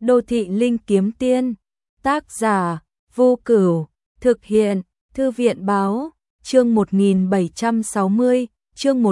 Đô thị linh kiếm tiên, tác giả, Vô Cửu, thực hiện, Thư viện báo, chương 1760, chương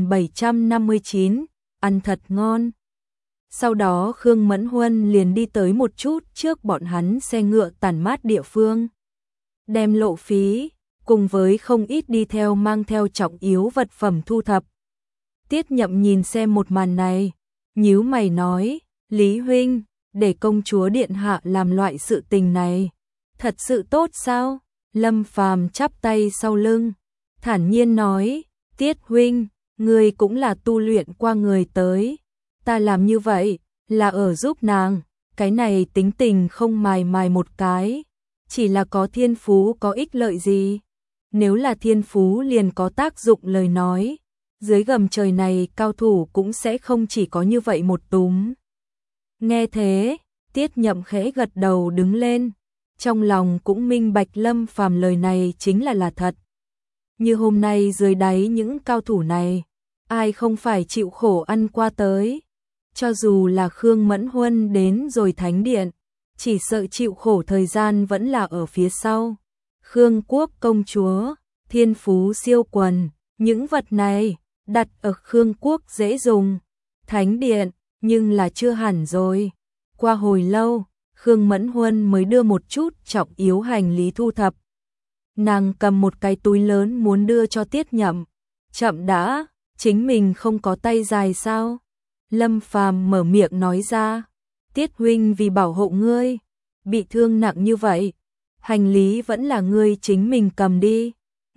1759, ăn thật ngon. Sau đó Khương Mẫn Huân liền đi tới một chút trước bọn hắn xe ngựa tản mát địa phương. Đem lộ phí, cùng với không ít đi theo mang theo trọng yếu vật phẩm thu thập. Tiết Nhậm nhìn xem một màn này, nhíu mày nói, Lý huynh, để công chúa điện hạ làm loại sự tình này, thật sự tốt sao? Lâm Phàm chắp tay sau lưng, thản nhiên nói, Tiết huynh, ngươi cũng là tu luyện qua người tới, ta làm như vậy là ở giúp nàng, cái này tính tình không mài một cái, chỉ là có thiên phú có ích lợi gì? Nếu là thiên phú liền có tác dụng lời nói, dưới gầm trời này cao thủ cũng sẽ không chỉ có như vậy một túm. Nghe thế, Tiết Nhậm khẽ gật đầu đứng lên, trong lòng cũng minh bạch Lâm Phàm lời này chính là thật. Như hôm nay dưới đáy những cao thủ này, ai không phải chịu khổ ăn qua tới, cho dù là Khương Mẫn Huân đến rồi thánh điện, chỉ sợ chịu khổ thời gian vẫn là ở phía sau. Khương Quốc công chúa, thiên phú siêu quần, những vật này đặt ở Khương Quốc dễ dùng, thánh điện nhưng là chưa hẳn rồi. Qua hồi lâu, Khương Mẫn Huân mới đưa một chút trọng yếu hành lý thu thập. Nàng cầm một cái túi lớn muốn đưa cho Tiết Nhậm. Chậm đã, chính mình không có tay dài sao? Lâm Phàm mở miệng nói ra, Tiết huynh vì bảo hộ ngươi, bị thương nặng như vậy, hành lý vẫn là ngươi chính mình cầm đi.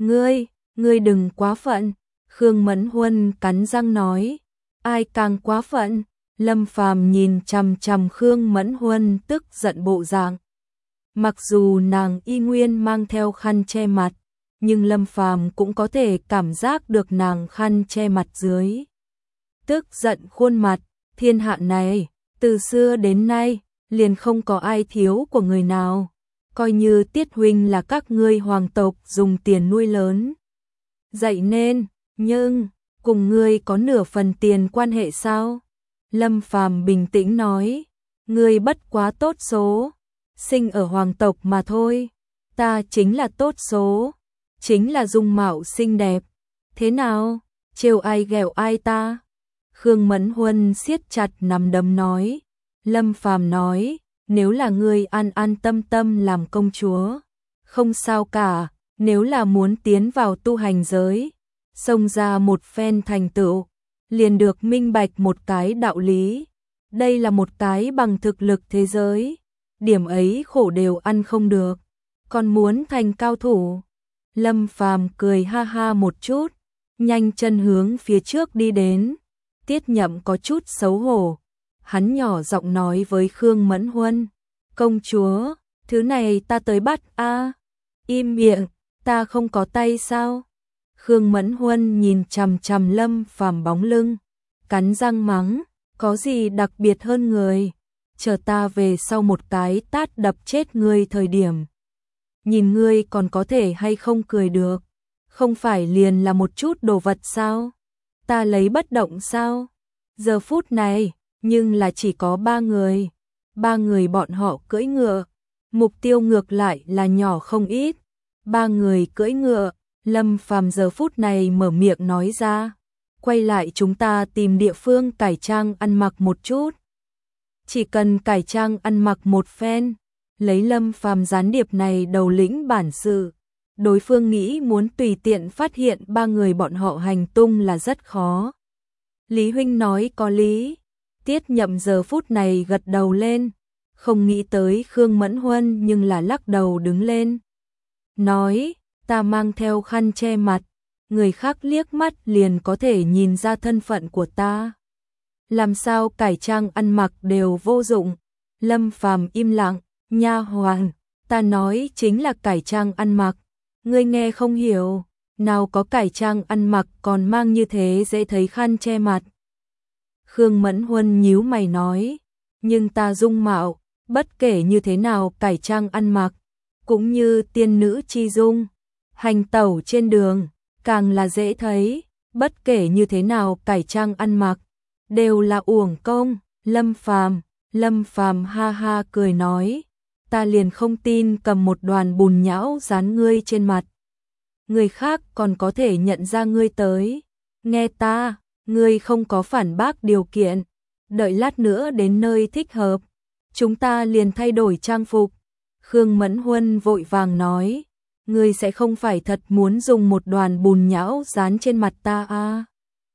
Ngươi đừng quá phận. Khương Mẫn Huân cắn răng nói, ai càng quá phận? Lâm Phàm nhìn chằm chằm Khương Mẫn Huân tức giận bộ dạng. Mặc dù nàng y nguyên mang theo khăn che mặt, nhưng Lâm Phàm cũng có thể cảm giác được nàng khăn che mặt dưới tức giận khuôn mặt. Thiên hạ này, từ xưa đến nay, liền không có ai thiếu của người nào. Coi như Tiết huynh là các ngươi hoàng tộc dùng tiền nuôi lớn dạy nên, nhưng cùng ngươi có nửa phần tiền quan hệ sao? Lâm Phàm bình tĩnh nói, ngươi bất quá tốt số, sinh ở hoàng tộc mà thôi, ta chính là tốt số, chính là dung mạo xinh đẹp. Thế nào, trêu ai ghẹo ai ta? Khương Mẫn Huân siết chặt nắm đấm nói. Lâm Phàm nói, nếu là ngươi an tâm làm công chúa, không sao cả, nếu là muốn tiến vào tu hành giới, xông ra một phen thành tựu, liền được minh bạch một cái đạo lý, đây là một cái bằng thực lực thế giới, điểm ấy khổ đều ăn không được, còn muốn thành cao thủ. Lâm Phàm cười ha ha một chút, nhanh chân hướng phía trước đi đến. Tiết Nhậm có chút xấu hổ, hắn nhỏ giọng nói với Khương Mẫn Huân, công chúa, thứ này ta tới bắt a. Im miệng, ta không có tay sao? Khương Mẫn Huân nhìn chằm chằm Lâm Phàm bóng lưng, cắn răng mắng, có gì đặc biệt hơn người, chờ ta về sau một cái tát đập chết ngươi thời điểm, nhìn ngươi còn có thể hay không cười được, không phải liền là một chút đồ vật sao? Ta lấy bất động sao? Giờ phút này, nhưng là chỉ có ba người bọn họ cưỡi ngựa, mục tiêu ngược lại là nhỏ không ít. Ba người cưỡi ngựa, Lâm Phàm giờ phút này mở miệng nói ra, quay lại chúng ta tìm địa phương cải trang ăn mặc một chút. Chỉ cần cải trang ăn mặc một phen, lấy Lâm Phàm gián điệp này đầu lĩnh bản sự, đối phương nghĩ muốn tùy tiện phát hiện ba người bọn họ hành tung là rất khó. Lý huynh nói có lý. Tiết Nhậm giờ phút này gật đầu lên, không nghĩ tới Khương Mẫn Huân nhưng là lắc đầu đứng lên. Nói, ta mang theo khăn che mặt, người khác liếc mắt liền có thể nhìn ra thân phận của ta. Làm sao cải trang ăn mặc đều vô dụng? Lâm Phàm im lặng, nha hoàn, ta nói chính là cải trang ăn mặc. Ngươi nghe không hiểu, nào có cải trang ăn mặc còn mang như thế dễ thấy khăn che mặt. Khương Mẫn Huân nhíu mày nói, nhưng ta dung mạo, bất kể như thế nào cải trang ăn mặc, cũng như tiên nữ chi dung, hành tẩu trên đường, càng là dễ thấy, bất kể như thế nào cải trang ăn mặc, đều là uổng công. Lâm Phàm, Lâm Phàm ha ha cười nói, ta liền không tin cầm một đoàn bùn nhão dán ngươi trên mặt. Người khác còn có thể nhận ra ngươi tới. Nghe ta, ngươi không có phản bác điều kiện. Đợi lát nữa đến nơi thích hợp, chúng ta liền thay đổi trang phục. Khương Mẫn Huân vội vàng nói, ngươi sẽ không phải thật muốn dùng một đoàn bùn nhão dán trên mặt ta à?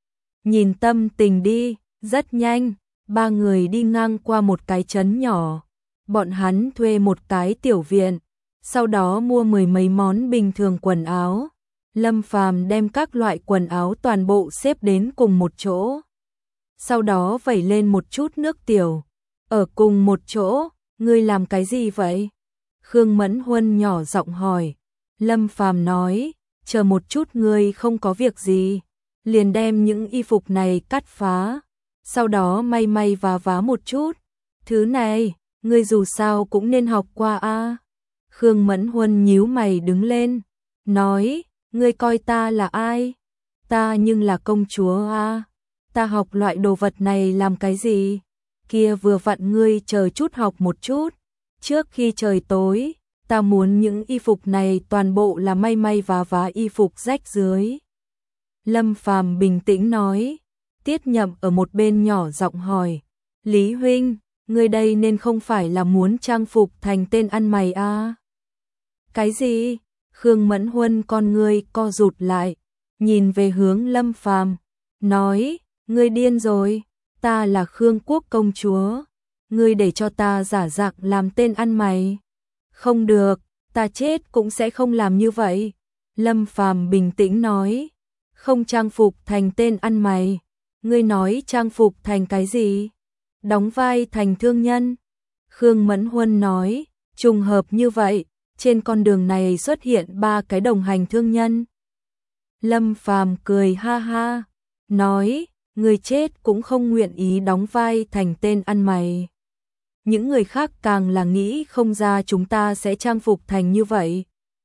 Nhìn tâm tình đi. Rất nhanh, ba người đi ngang qua một cái trấn nhỏ. Bọn hắn thuê một cái tiểu viện, sau đó mua mười mấy món bình thường quần áo. Lâm Phàm đem các loại quần áo toàn bộ xếp đến cùng một chỗ. Sau đó vẩy lên một chút nước tiểu. Ở cùng một chỗ, ngươi làm cái gì vậy? Khương Mẫn Huân nhỏ giọng hỏi. Lâm Phàm nói, chờ một chút, ngươi không có việc gì. Liền đem những y phục này cắt phá. Sau đó may may và vá một chút. Thứ này, ngươi dù sao cũng nên học qua a. Khương Mẫn Huân nhíu mày đứng lên, nói, ngươi coi ta là ai? Ta nhưng là công chúa a. Ta học loại đồ vật này làm cái gì? Kia vừa vặn ngươi chờ chút học một chút. Trước khi trời tối, ta muốn những y phục này toàn bộ là may may và vá y phục rách dưới. Lâm Phàm bình tĩnh nói. Tiết Nhậm ở một bên nhỏ giọng hỏi, Lý huynh, ngươi đây nên không phải là muốn trang phục thành tên ăn mày à? Cái gì? Khương Mẫn Huân con ngươi co rụt lại, nhìn về hướng Lâm Phàm, nói, ngươi điên rồi, ta là Khương Quốc công chúa, ngươi để cho ta giả dạng làm tên ăn mày? Không được, ta chết cũng sẽ không làm như vậy. Lâm Phàm bình tĩnh nói, không trang phục thành tên ăn mày. Ngươi nói trang phục thành cái gì? Đóng vai thành thương nhân. Khương Mẫn Huân nói, trùng hợp như vậy, trên con đường này xuất hiện 3 cái đồng hành thương nhân. Lâm Phàm cười ha ha, nói, người chết cũng không nguyện ý đóng vai thành tên ăn mày. Những người khác càng là nghĩ không ra chúng ta sẽ trang phục thành như vậy.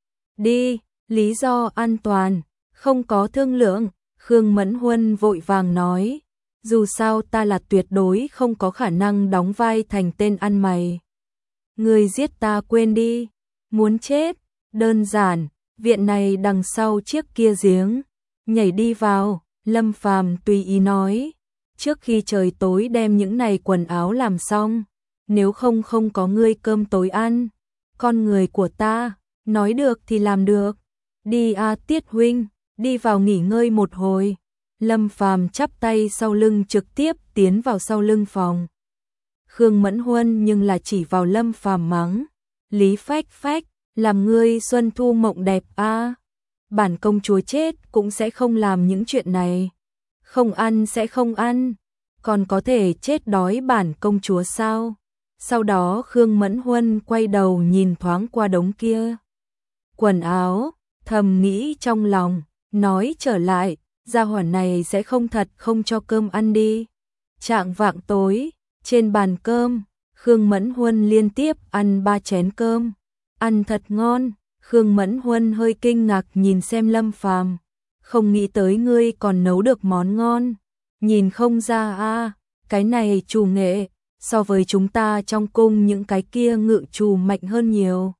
Đi, lý do an toàn, không có thương lượng. Khương Mẫn Huân vội vàng nói, dù sao ta là tuyệt đối không có khả năng đóng vai thành tên ăn mày. Người giết ta quên đi, muốn chết, đơn giản, viện này đằng sau chiếc kia giếng, nhảy đi vào. Lâm Phàm tùy ý nói, trước khi trời tối đem những này quần áo làm xong, nếu không không có ngươi cơm tối ăn. Con người của ta, nói được thì làm được. Đi a Tiết huynh, đi vào nghỉ ngơi một hồi. Lâm Phàm chắp tay sau lưng trực tiếp tiến vào sau lưng phòng. Khương Mẫn Huân nhưng là chỉ vào Lâm Phàm mắng, Lý Phách Phách, làm ngươi xuân thu mộng đẹp a. Bản công chúa chết cũng sẽ không làm những chuyện này. Không ăn sẽ không ăn, còn có thể chết đói bản công chúa sao? Sau đó Khương Mẫn Huân quay đầu nhìn thoáng qua đống kia quần áo, thầm nghĩ trong lòng, nói trở lại, gia hỏa này sẽ không thật không cho cơm ăn đi. Chạng vạng tối, trên bàn cơm, Khương Mẫn Huân liên tiếp ăn 3 chén cơm, ăn thật ngon. Khương Mẫn Huân hơi kinh ngạc nhìn xem Lâm Phàm, không nghĩ tới ngươi còn nấu được món ngon, nhìn không ra a, cái này chủ nghệ, so với chúng ta trong cung những cái kia ngự chủ mạnh hơn nhiều.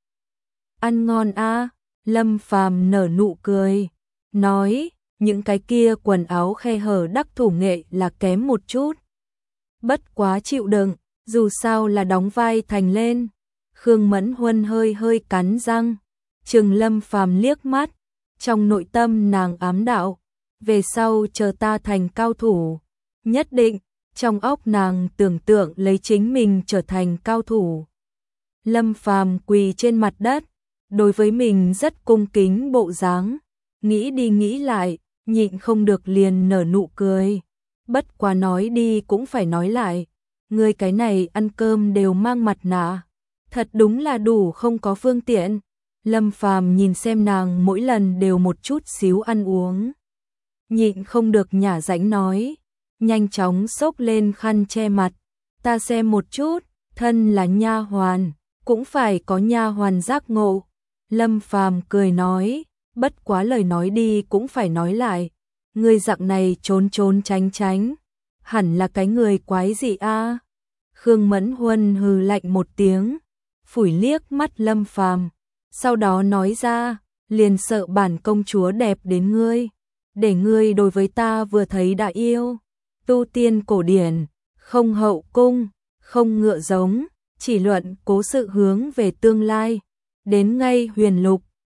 Ăn ngon a. Lâm Phàm nở nụ cười, nói, những cái kia quần áo khe hở đắc thủ nghệ là kém một chút. Bất quá chịu đựng, dù sao là đóng vai thành lên. Khương Mẫn Huân hơi cắn răng, trừng Lâm Phàm liếc mắt, trong nội tâm nàng ám đạo, về sau chờ ta thành cao thủ, nhất định, trong óc nàng tưởng tượng lấy chính mình trở thành cao thủ. Lâm Phàm quỳ trên mặt đất, đối với mình rất cung kính bộ dáng, nghĩ đi nghĩ lại, nhịn không được liền nở nụ cười. Bất quá nói đi cũng phải nói lại, người cái này ăn cơm đều mang mặt nạ, thật đúng là đủ không có phương tiện. Lâm Phàm nhìn xem nàng mỗi lần đều một chút xíu ăn uống, nhịn không được nhả rãnh nói, nhanh chóng xốc lên khăn che mặt, ta xem một chút, thân là nha hoàn, cũng phải có nha hoàn giác ngộ. Lâm Phàm cười nói, bất quá lời nói đi cũng phải nói lại, người dạng này trốn trốn tránh tránh, hẳn là cái người quái gì a? Khương Mẫn Huân hừ lạnh một tiếng, phủi liếc mắt Lâm Phàm, sau đó nói ra, liền sợ bản công chúa đẹp đến ngươi, để ngươi đối với ta vừa thấy đã yêu. Tu tiên cổ điển, không hậu cung, không ngựa giống, chỉ luận cố sự hướng về tương lai, đến ngay huyền lục,